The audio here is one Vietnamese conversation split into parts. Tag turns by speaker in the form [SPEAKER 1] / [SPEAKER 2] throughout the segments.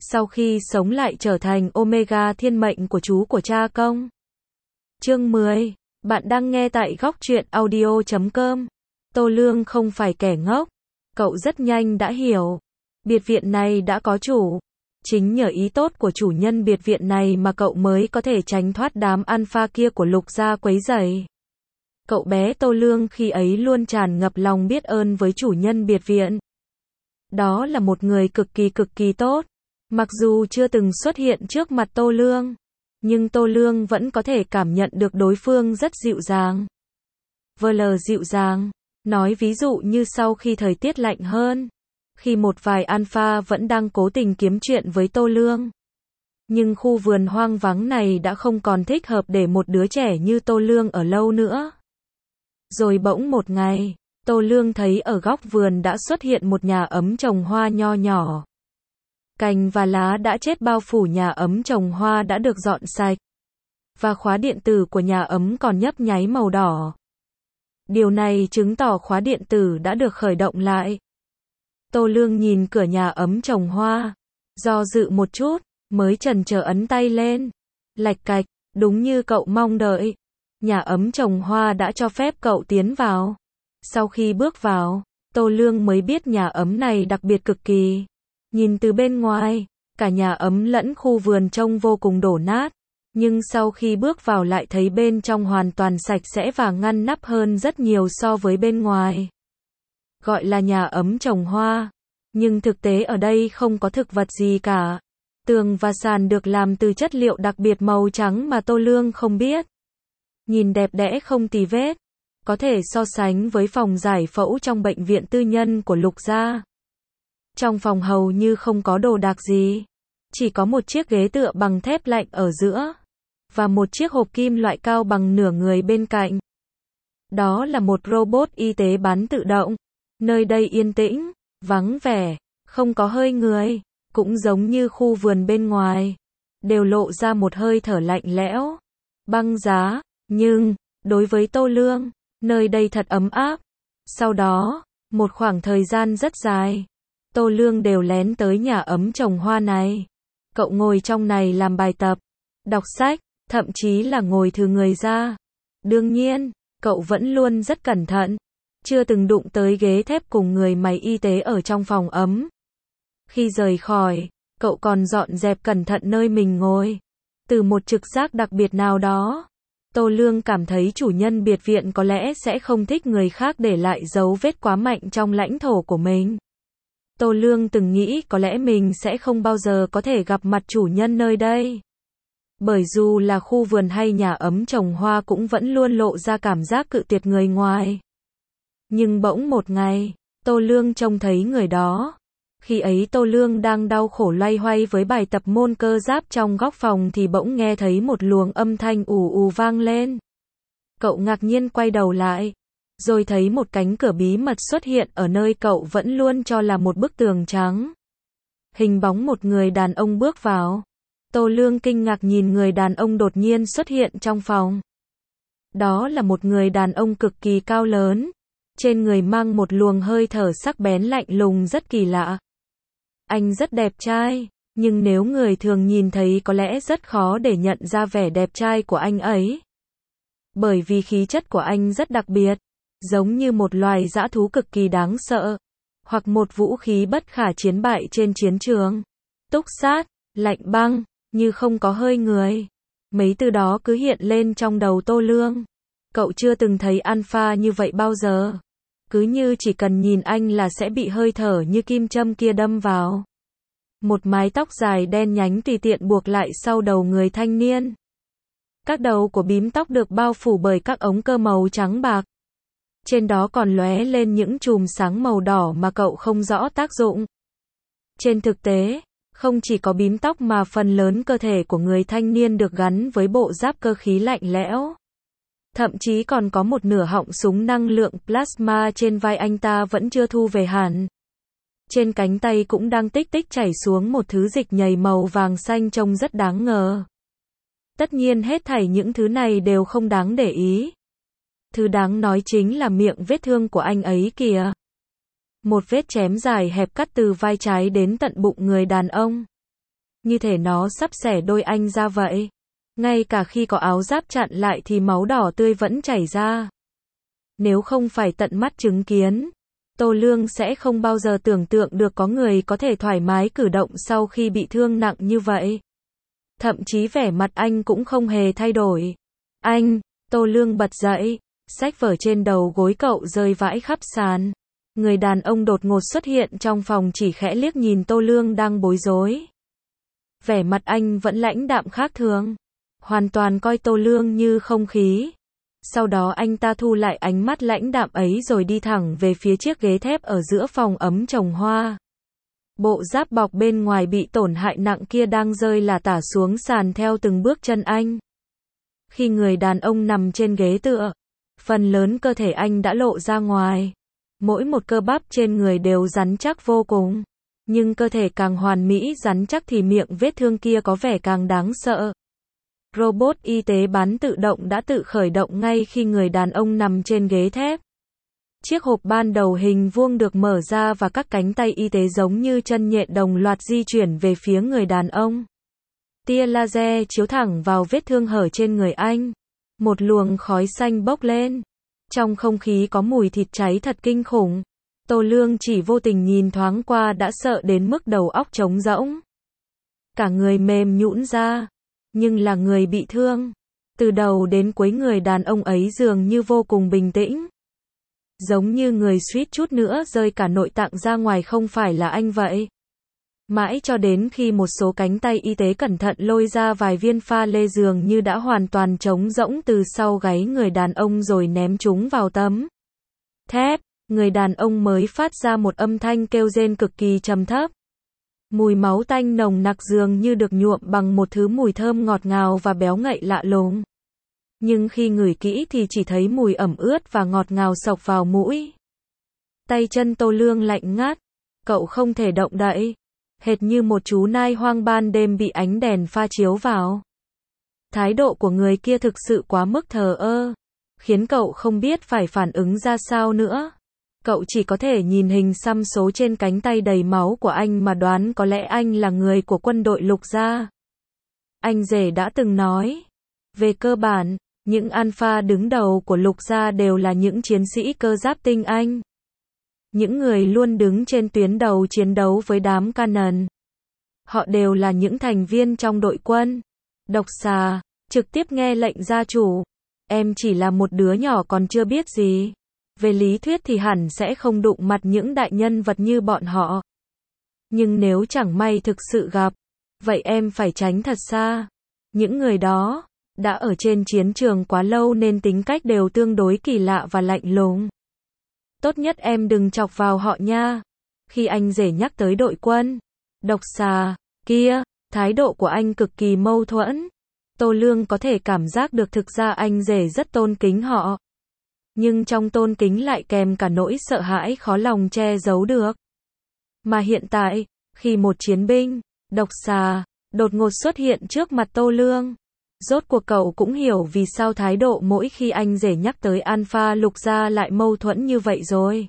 [SPEAKER 1] sau khi sống lại trở thành Omega thiên mệnh của chú của cha công. Chương 10. Bạn đang nghe tại góc truyện audio.com. Tô Lương không phải kẻ ngốc. Cậu rất nhanh đã hiểu. Biệt viện này đã có chủ. Chính nhờ ý tốt của chủ nhân biệt viện này mà cậu mới có thể tránh thoát đám alpha kia của Lục gia quấy rầy. Cậu bé Tô Lương khi ấy luôn tràn ngập lòng biết ơn với chủ nhân biệt viện. Đó là một người cực kỳ tốt. Mặc dù chưa từng xuất hiện trước mặt Tô Lương, nhưng Tô Lương vẫn có thể cảm nhận được đối phương rất dịu dàng. Dịu dàng. Nói ví dụ như sau khi thời tiết lạnh hơn, khi một vài alpha vẫn đang cố tình kiếm chuyện với Tô Lương. Nhưng khu vườn hoang vắng này đã không còn thích hợp để một đứa trẻ như Tô Lương ở lâu nữa. Rồi bỗng một ngày, Tô Lương thấy ở góc vườn đã xuất hiện một nhà ấm trồng hoa nho nhỏ. Cành và lá đã chết bao phủ nhà ấm trồng hoa đã được dọn sạch. Và khóa điện tử của nhà ấm còn nhấp nháy màu đỏ. Điều này chứng tỏ khóa điện tử đã được khởi động lại. Tô Lương nhìn cửa nhà ấm trồng hoa, do dự một chút, mới chần chờ ấn tay lên. Lạch cạch, đúng như cậu mong đợi. Nhà ấm trồng hoa đã cho phép cậu tiến vào. Sau khi bước vào, Tô Lương mới biết nhà ấm này đặc biệt cực kỳ. Nhìn từ bên ngoài, cả nhà ấm lẫn khu vườn trông vô cùng đổ nát. Nhưng sau khi bước vào lại thấy bên trong hoàn toàn sạch sẽ và ngăn nắp hơn rất nhiều so với bên ngoài. Gọi là nhà ấm trồng hoa, nhưng thực tế ở đây không có thực vật gì cả. Tường và sàn được làm từ chất liệu đặc biệt màu trắng mà Tô Lương không biết. Nhìn đẹp đẽ không tì vết, có thể so sánh với phòng giải phẫu trong bệnh viện tư nhân của Lục gia. Trong phòng hầu như không có đồ đạc gì, chỉ có một chiếc ghế tựa bằng thép lạnh ở giữa, và một chiếc hộp kim loại cao bằng nửa người bên cạnh. Đó là một robot y tế bán tự động. Nơi đây yên tĩnh, vắng vẻ, không có hơi người, cũng giống như khu vườn bên ngoài, đều lộ ra một hơi thở lạnh lẽo, băng giá, nhưng, đối với Tô Lương, nơi đây thật ấm áp. Sau đó, một khoảng thời gian rất dài, Tô Lương đều lén tới nhà ấm trồng hoa này. Cậu ngồi trong này làm bài tập, đọc sách, thậm chí là ngồi thừ người ra. Đương nhiên, cậu vẫn luôn rất cẩn thận, chưa từng đụng tới ghế thép cùng người máy y tế ở trong phòng ấm. Khi rời khỏi, cậu còn dọn dẹp cẩn thận nơi mình ngồi. Từ một trực giác đặc biệt nào đó, Tô Lương cảm thấy chủ nhân biệt viện có lẽ sẽ không thích người khác để lại dấu vết quá mạnh trong lãnh thổ của mình. Tô Lương từng nghĩ có lẽ mình sẽ không bao giờ có thể gặp mặt chủ nhân nơi đây. Bởi dù là khu vườn hay nhà ấm trồng hoa cũng vẫn luôn lộ ra cảm giác cự tuyệt người ngoài. Nhưng bỗng một ngày, Tô Lương trông thấy người đó. Khi ấy Tô Lương đang đau khổ loay hoay với bài tập môn cơ giáp trong góc phòng thì bỗng nghe thấy một luồng âm thanh ù ù vang lên. Cậu ngạc nhiên quay đầu lại, rồi thấy một cánh cửa bí mật xuất hiện ở nơi cậu vẫn luôn cho là một bức tường trắng. Hình bóng một người đàn ông bước vào. Tô Lương kinh ngạc nhìn người đàn ông đột nhiên xuất hiện trong phòng. Đó là một người đàn ông cực kỳ cao lớn, trên người mang một luồng hơi thở sắc bén lạnh lùng rất kỳ lạ. Anh rất đẹp trai, nhưng nếu người thường nhìn thấy có lẽ rất khó để nhận ra vẻ đẹp trai của anh ấy. Bởi vì khí chất của anh rất đặc biệt, giống như một loài dã thú cực kỳ đáng sợ, hoặc một vũ khí bất khả chiến bại trên chiến trường. Túc sát, lạnh băng, như không có hơi người. Mấy từ đó cứ hiện lên trong đầu Tô Lương. Cậu chưa từng thấy alpha như vậy bao giờ. Cứ như chỉ cần nhìn anh là sẽ bị hơi thở như kim châm kia đâm vào. Một mái tóc dài đen nhánh tùy tiện buộc lại sau đầu người thanh niên. Các đầu của bím tóc được bao phủ bởi các ống cơ màu trắng bạc. Trên đó còn lóe lên những chùm sáng màu đỏ mà cậu không rõ tác dụng. Trên thực tế, không chỉ có bím tóc mà phần lớn cơ thể của người thanh niên được gắn với bộ giáp cơ khí lạnh lẽo. Thậm chí còn có một nửa họng súng năng lượng plasma trên vai anh ta vẫn chưa thu về hẳn. Trên cánh tay cũng đang tích tích chảy xuống một thứ dịch nhầy màu vàng xanh trông rất đáng ngờ. Tất nhiên hết thảy những thứ này đều không đáng để ý. Thứ đáng nói chính là miệng vết thương của anh ấy kìa. Một vết chém dài hẹp cắt từ vai trái đến tận bụng người đàn ông. như thể nó sắp xẻ đôi anh ra vậy. Ngay cả khi có áo giáp chặn lại thì máu đỏ tươi vẫn chảy ra. Nếu không phải tận mắt chứng kiến, Tô Lương sẽ không bao giờ tưởng tượng được có người có thể thoải mái cử động sau khi bị thương nặng như vậy. Thậm chí vẻ mặt anh cũng không hề thay đổi. Anh, Tô Lương bật dậy, sách vở trên đầu gối cậu rơi vãi khắp sàn. Người đàn ông đột ngột xuất hiện trong phòng chỉ khẽ liếc nhìn Tô Lương đang bối rối. Vẻ mặt anh vẫn lãnh đạm khác thường, hoàn toàn coi Tô Lương như không khí. Sau đó anh ta thu lại ánh mắt lãnh đạm ấy rồi đi thẳng về phía chiếc ghế thép ở giữa phòng ấm trồng hoa. Bộ giáp bọc bên ngoài bị tổn hại nặng kia đang rơi lả tả xuống sàn theo từng bước chân anh. Khi người đàn ông nằm trên ghế tựa, phần lớn cơ thể anh đã lộ ra ngoài. Mỗi một cơ bắp trên người đều rắn chắc vô cùng. Nhưng cơ thể càng hoàn mỹ rắn chắc thì miệng vết thương kia có vẻ càng đáng sợ. Robot y tế bán tự động đã tự khởi động ngay khi người đàn ông nằm trên ghế thép. Chiếc hộp ban đầu hình vuông được mở ra và các cánh tay y tế giống như chân nhện đồng loạt di chuyển về phía người đàn ông. Tia laser chiếu thẳng vào vết thương hở trên người anh. Một luồng khói xanh bốc lên. Trong không khí có mùi thịt cháy thật kinh khủng. Tô Lương chỉ vô tình nhìn thoáng qua đã sợ đến mức đầu óc trống rỗng. Cả người mềm nhũn ra. Nhưng là người bị thương. Từ đầu đến cuối người đàn ông ấy dường như vô cùng bình tĩnh. Giống như người suýt chút nữa rơi cả nội tạng ra ngoài không phải là anh vậy. Mãi cho đến khi một số cánh tay y tế cẩn thận lôi ra vài viên pha lê dường như đã hoàn toàn trống rỗng từ sau gáy người đàn ông rồi ném chúng vào tấm thép, người đàn ông mới phát ra một âm thanh kêu rên cực kỳ trầm thấp. Mùi máu tanh nồng nặc dường như được nhuộm bằng một thứ mùi thơm ngọt ngào và béo ngậy lạ lùng. Nhưng khi ngửi kỹ thì chỉ thấy mùi ẩm ướt và ngọt ngào xộc vào mũi. Tay chân Tô Lương lạnh ngắt, cậu không thể động đậy, hệt như một chú nai hoang ban đêm bị ánh đèn pha chiếu vào. Thái độ của người kia thực sự quá mức thờ ơ, khiến cậu không biết phải phản ứng ra sao nữa. Cậu chỉ có thể nhìn hình xăm số trên cánh tay đầy máu của anh mà đoán có lẽ anh là người của quân đội Lục gia. Anh rể đã từng nói, về cơ bản, những alpha đứng đầu của Lục gia đều là những chiến sĩ cơ giáp tinh anh. Những người luôn đứng trên tuyến đầu chiến đấu với đám Cannon. Họ đều là những thành viên trong đội quân. Độc xà, trực tiếp nghe lệnh gia chủ. Em chỉ là một đứa nhỏ còn chưa biết gì. Về lý thuyết thì hẳn sẽ không đụng mặt những đại nhân vật như bọn họ. Nhưng nếu chẳng may thực sự gặp, vậy em phải tránh thật xa. Những người đó đã ở trên chiến trường quá lâu nên tính cách đều tương đối kỳ lạ và lạnh lùng. Tốt nhất em đừng chọc vào họ nha. Khi anh rể nhắc tới đội quân, độc xà kia, thái độ của anh cực kỳ mâu thuẫn. Tô Lương có thể cảm giác được thực ra anh rể rất tôn kính họ. Nhưng trong tôn kính lại kèm cả nỗi sợ hãi khó lòng che giấu được. Mà hiện tại, khi một chiến binh, độc xà, đột ngột xuất hiện trước mặt Tô Lương. Rốt cuộc cậu cũng hiểu vì sao thái độ mỗi khi anh rể nhắc tới Alpha Lục gia lại mâu thuẫn như vậy rồi.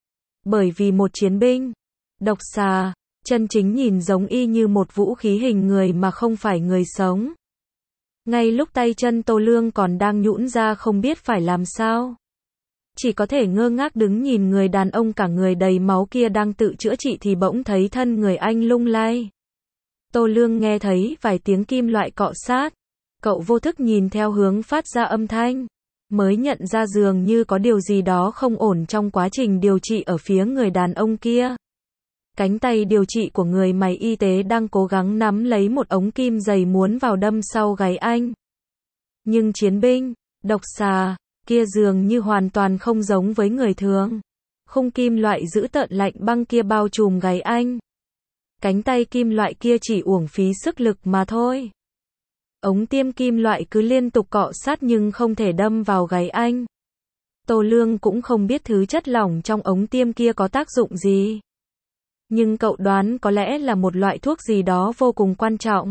[SPEAKER 1] Bởi vì một chiến binh, độc xà, chân chính nhìn giống y như một vũ khí hình người mà không phải người sống. Ngay lúc tay chân Tô Lương còn đang nhũn ra không biết phải làm sao. Chỉ có thể ngơ ngác đứng nhìn người đàn ông cả người đầy máu kia đang tự chữa trị thì bỗng thấy thân người anh lung lay. Tô Lương nghe thấy vài tiếng kim loại cọ sát. Cậu vô thức nhìn theo hướng phát ra âm thanh. Mới nhận ra dường như có điều gì đó không ổn trong quá trình điều trị ở phía người đàn ông kia. Cánh tay điều trị của người máy y tế đang cố gắng nắm lấy một ống kim dày muốn vào đâm sau gáy anh. Nhưng chiến binh, độc xà, kia dường như hoàn toàn không giống với người thường. Khung kim loại dữ tợn lạnh băng kia bao trùm gáy anh. Cánh tay kim loại kia chỉ uổng phí sức lực mà thôi. Ống tiêm kim loại cứ liên tục cọ sát nhưng không thể đâm vào gáy anh. Tô Lương cũng không biết thứ chất lỏng trong ống tiêm kia có tác dụng gì. Nhưng cậu đoán có lẽ là một loại thuốc gì đó vô cùng quan trọng.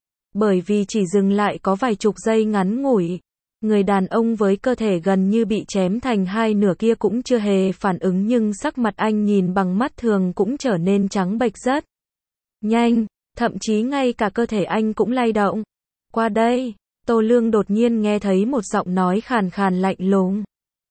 [SPEAKER 1] Bởi vì chỉ dừng lại có vài chục giây ngắn ngủi. Người đàn ông với cơ thể gần như bị chém thành hai nửa kia cũng chưa hề phản ứng nhưng sắc mặt anh nhìn bằng mắt thường cũng trở nên trắng bệch rất nhanh. thậm chí ngay cả cơ thể anh cũng lay động. Qua đây, Tô Lương đột nhiên nghe thấy một giọng nói khàn khàn lạnh lùng.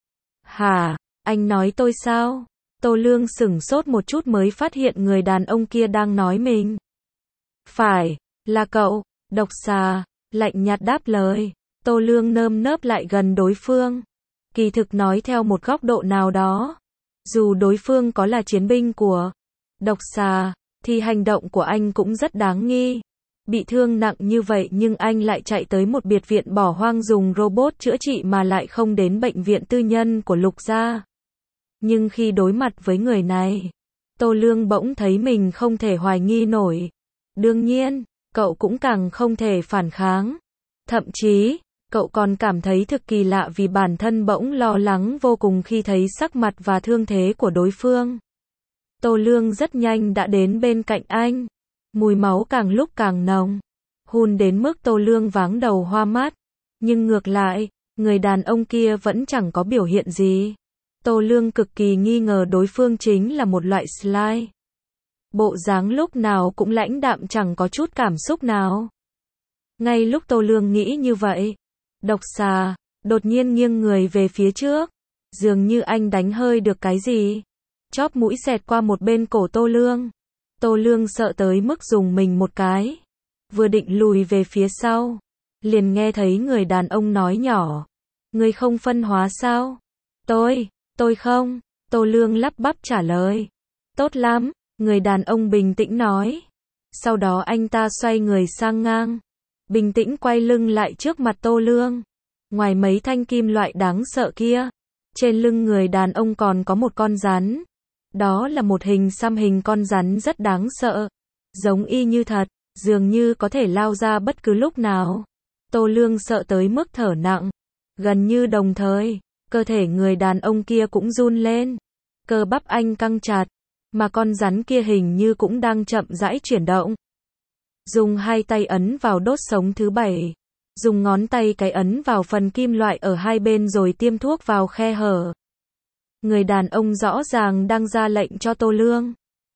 [SPEAKER 1] Hả, anh nói tôi sao? Tô Lương sửng sốt một chút mới phát hiện người đàn ông kia đang nói mình. Phải, là cậu, độc xà, lạnh nhạt đáp lời. Tô Lương nơm nớp lại gần đối phương. Kỳ thực nói theo một góc độ nào đó, dù đối phương có là chiến binh của độc xà, thì hành động của anh cũng rất đáng nghi. Bị thương nặng như vậy nhưng anh lại chạy tới một biệt viện bỏ hoang dùng robot chữa trị mà lại không đến bệnh viện tư nhân của Lục gia. Nhưng khi đối mặt với người này, Tô Lương bỗng thấy mình không thể hoài nghi nổi. Đương nhiên, cậu cũng càng không thể phản kháng. Thậm chí, cậu còn cảm thấy thực kỳ lạ vì bản thân bỗng lo lắng vô cùng khi thấy sắc mặt và thương thế của đối phương. Tô Lương rất nhanh đã đến bên cạnh anh. Mùi máu càng lúc càng nồng, hun đến mức Tô Lương váng đầu hoa mắt. Nhưng ngược lại, người đàn ông kia vẫn chẳng có biểu hiện gì. Tô Lương cực kỳ nghi ngờ đối phương chính là một loại slime. Bộ dáng lúc nào cũng lãnh đạm chẳng có chút cảm xúc nào. Ngay lúc Tô Lương nghĩ như vậy, độc xà đột nhiên nghiêng người về phía trước, dường như anh đánh hơi được cái gì. Chóp mũi xẹt qua một bên cổ Tô Lương. Tô Lương sợ tới mức dùng mình một cái. Vừa định lùi về phía sau, liền nghe thấy người đàn ông nói nhỏ. Người không phân hóa sao? Tôi không. Tô Lương lắp bắp trả lời. Tốt lắm, người đàn ông bình tĩnh nói. Sau đó anh ta xoay người sang ngang, bình tĩnh quay lưng lại trước mặt Tô Lương. Ngoài mấy thanh kim loại đáng sợ kia, trên lưng người đàn ông còn có một con rắn. Đó là một hình xăm hình con rắn rất đáng sợ, giống y như thật, dường như có thể lao ra bất cứ lúc nào. Tô Lương sợ tới mức thở nặng. Gần như đồng thời, cơ thể người đàn ông kia cũng run lên. Cơ bắp anh căng chặt, mà con rắn kia hình như cũng đang chậm rãi chuyển động. Dùng hai tay ấn vào đốt sống thứ 7. Dùng ngón tay cái ấn vào phần kim loại ở hai bên rồi tiêm thuốc vào khe hở. Người đàn ông rõ ràng đang ra lệnh cho Tô Lương.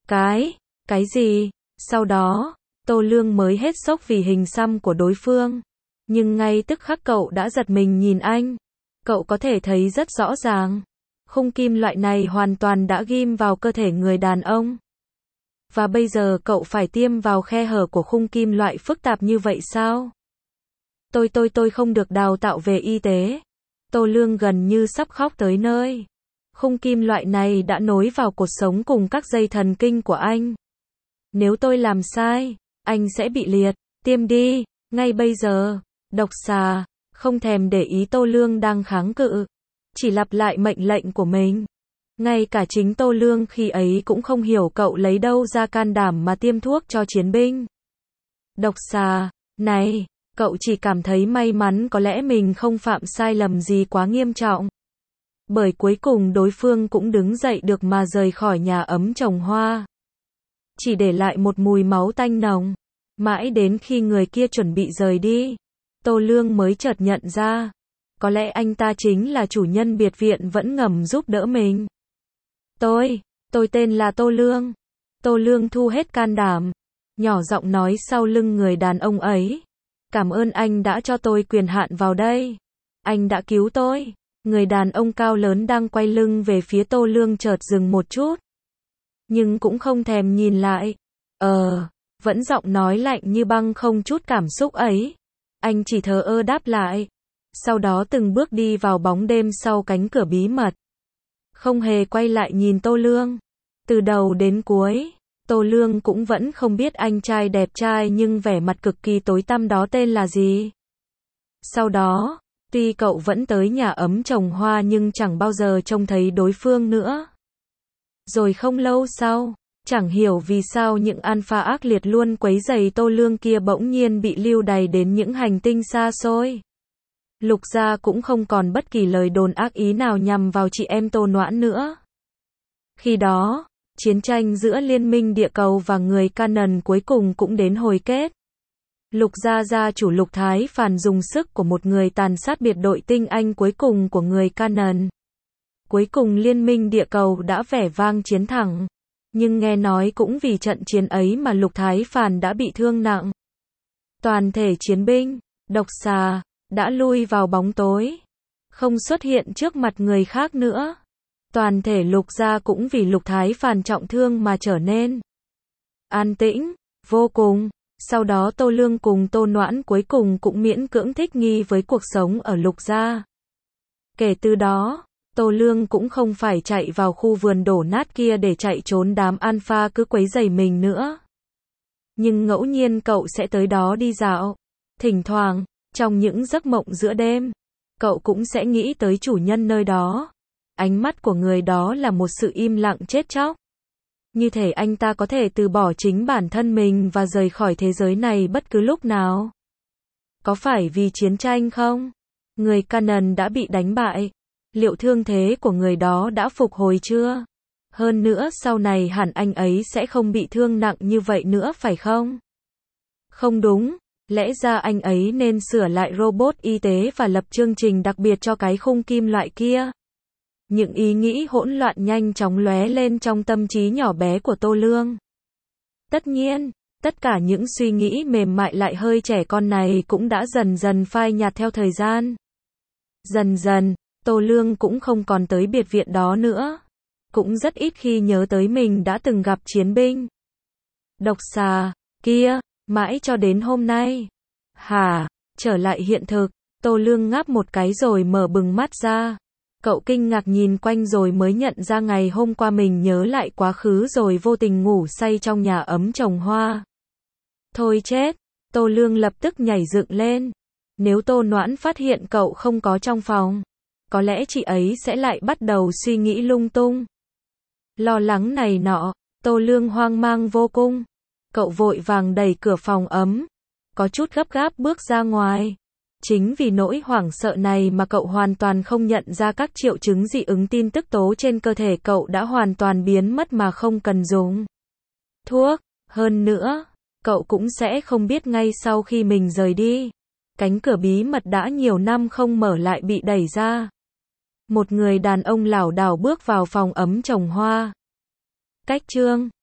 [SPEAKER 1] Cái gì? Sau đó, Tô Lương mới hết sốc vì hình xăm của đối phương. Nhưng ngay tức khắc cậu đã giật mình nhìn anh. Cậu có thể thấy rất rõ ràng. Khung kim loại này hoàn toàn đã ghim vào cơ thể người đàn ông. Và bây giờ cậu phải tiêm vào khe hở của khung kim loại phức tạp như vậy sao? Tôi không được đào tạo về y tế. Tô Lương gần như sắp khóc tới nơi. Khung kim loại này đã nối vào cột sống cùng các dây thần kinh của anh. Nếu tôi làm sai, anh sẽ bị liệt. Tiêm đi, ngay bây giờ. Độc xà không thèm để ý Tô Lương đang kháng cự, chỉ lặp lại mệnh lệnh của mình. Ngay cả chính Tô Lương khi ấy cũng không hiểu cậu lấy đâu ra can đảm mà tiêm thuốc cho chiến binh. Độc xà, này, cậu chỉ cảm thấy may mắn có lẽ mình không phạm sai lầm gì quá nghiêm trọng. Bởi cuối cùng đối phương cũng đứng dậy được mà rời khỏi nhà ấm trồng hoa. Chỉ để lại một mùi máu tanh nồng. Mãi đến khi người kia chuẩn bị rời đi, Tô Lương mới chợt nhận ra. Có lẽ anh ta chính là chủ nhân biệt viện vẫn ngầm giúp đỡ mình. Tôi tên là Tô Lương. Tô Lương thu hết can đảm, nhỏ giọng nói sau lưng người đàn ông ấy. Cảm ơn anh đã cho tôi quyền hạn vào đây. Anh đã cứu tôi. Người đàn ông cao lớn đang quay lưng về phía Tô Lương chợt dừng một chút. Nhưng cũng không thèm nhìn lại. Vẫn giọng nói lạnh như băng không chút cảm xúc ấy. Anh chỉ thờ ơ đáp lại. Sau đó từng bước đi vào bóng đêm sau cánh cửa bí mật. Không hề quay lại nhìn Tô Lương. Từ đầu đến cuối, Tô Lương cũng vẫn không biết anh trai đẹp trai nhưng vẻ mặt cực kỳ tối tăm đó tên là gì. Sau đó, tuy cậu vẫn tới nhà ấm trồng hoa nhưng chẳng bao giờ trông thấy đối phương nữa. Rồi không lâu sau, chẳng hiểu vì sao những alpha ác liệt luôn quấy rầy Tô Lương kia bỗng nhiên bị lưu đày đến những hành tinh xa xôi. Lục gia cũng không còn bất kỳ lời đồn ác ý nào nhằm vào chị em Tô Noãn nữa. Khi đó, chiến tranh giữa Liên minh địa cầu và người Canaan cuối cùng cũng đến hồi kết. Lục gia gia chủ Lục Thái Phàn dùng sức của một người tàn sát biệt đội tinh anh cuối cùng của người Canaan. Cuối cùng Liên minh địa cầu đã vẻ vang chiến thắng. Nhưng nghe nói cũng vì trận chiến ấy mà Lục Thái Phàn đã bị thương nặng. Toàn thể chiến binh, độc xà, đã lui vào bóng tối, không xuất hiện trước mặt người khác nữa. Toàn thể Lục gia cũng vì Lục Thái Phàn trọng thương mà trở nên an tĩnh, vô cùng. Sau đó Tô Lương cùng Tô Noãn cuối cùng cũng miễn cưỡng thích nghi với cuộc sống ở Lục gia. Kể từ đó, Tô Lương cũng không phải chạy vào khu vườn đổ nát kia để chạy trốn đám alpha cứ quấy rầy mình nữa. Nhưng ngẫu nhiên cậu sẽ tới đó đi dạo. Thỉnh thoảng, trong những giấc mộng giữa đêm, cậu cũng sẽ nghĩ tới chủ nhân nơi đó. Ánh mắt của người đó là một sự im lặng chết chóc. Như thể anh ta có thể từ bỏ chính bản thân mình và rời khỏi thế giới này bất cứ lúc nào. Có phải vì chiến tranh không? Người Canaan đã bị đánh bại. Liệu thương thế của người đó đã phục hồi chưa? Hơn nữa sau này hẳn anh ấy sẽ không bị thương nặng như vậy nữa phải không? Không đúng, lẽ ra anh ấy nên sửa lại robot y tế và lập chương trình đặc biệt cho cái khung kim loại kia. Những ý nghĩ hỗn loạn nhanh chóng lóe lên trong tâm trí nhỏ bé của Tô Lương. Tất nhiên, tất cả những suy nghĩ mềm mại lại hơi trẻ con này cũng đã dần dần phai nhạt theo thời gian. Dần dần, Tô Lương cũng không còn tới biệt viện đó nữa. Cũng rất ít khi nhớ tới mình đã từng gặp chiến binh độc xà kia, mãi cho đến hôm nay. Trở lại hiện thực, Tô Lương ngáp một cái rồi mở bừng mắt ra. Cậu kinh ngạc nhìn quanh rồi mới nhận ra ngày hôm qua mình nhớ lại quá khứ rồi vô tình ngủ say trong nhà ấm trồng hoa. Thôi chết, Tô Lương lập tức nhảy dựng lên. Nếu Tô Noãn phát hiện cậu không có trong phòng, có lẽ chị ấy sẽ lại bắt đầu suy nghĩ lung tung. Lo lắng này nọ, Tô Lương hoang mang vô cùng. Cậu vội vàng đẩy cửa phòng ấm, có chút gấp gáp bước ra ngoài. Chính vì nỗi hoảng sợ này mà cậu hoàn toàn không nhận ra các triệu chứng dị ứng tin tức tố trên cơ thể cậu đã hoàn toàn biến mất mà không cần dùng thuốc. Hơn nữa, cậu cũng sẽ không biết ngay sau khi mình rời đi, cánh cửa bí mật đã nhiều năm không mở lại bị đẩy ra. Một người đàn ông lảo đảo bước vào phòng ấm trồng hoa. Cách chương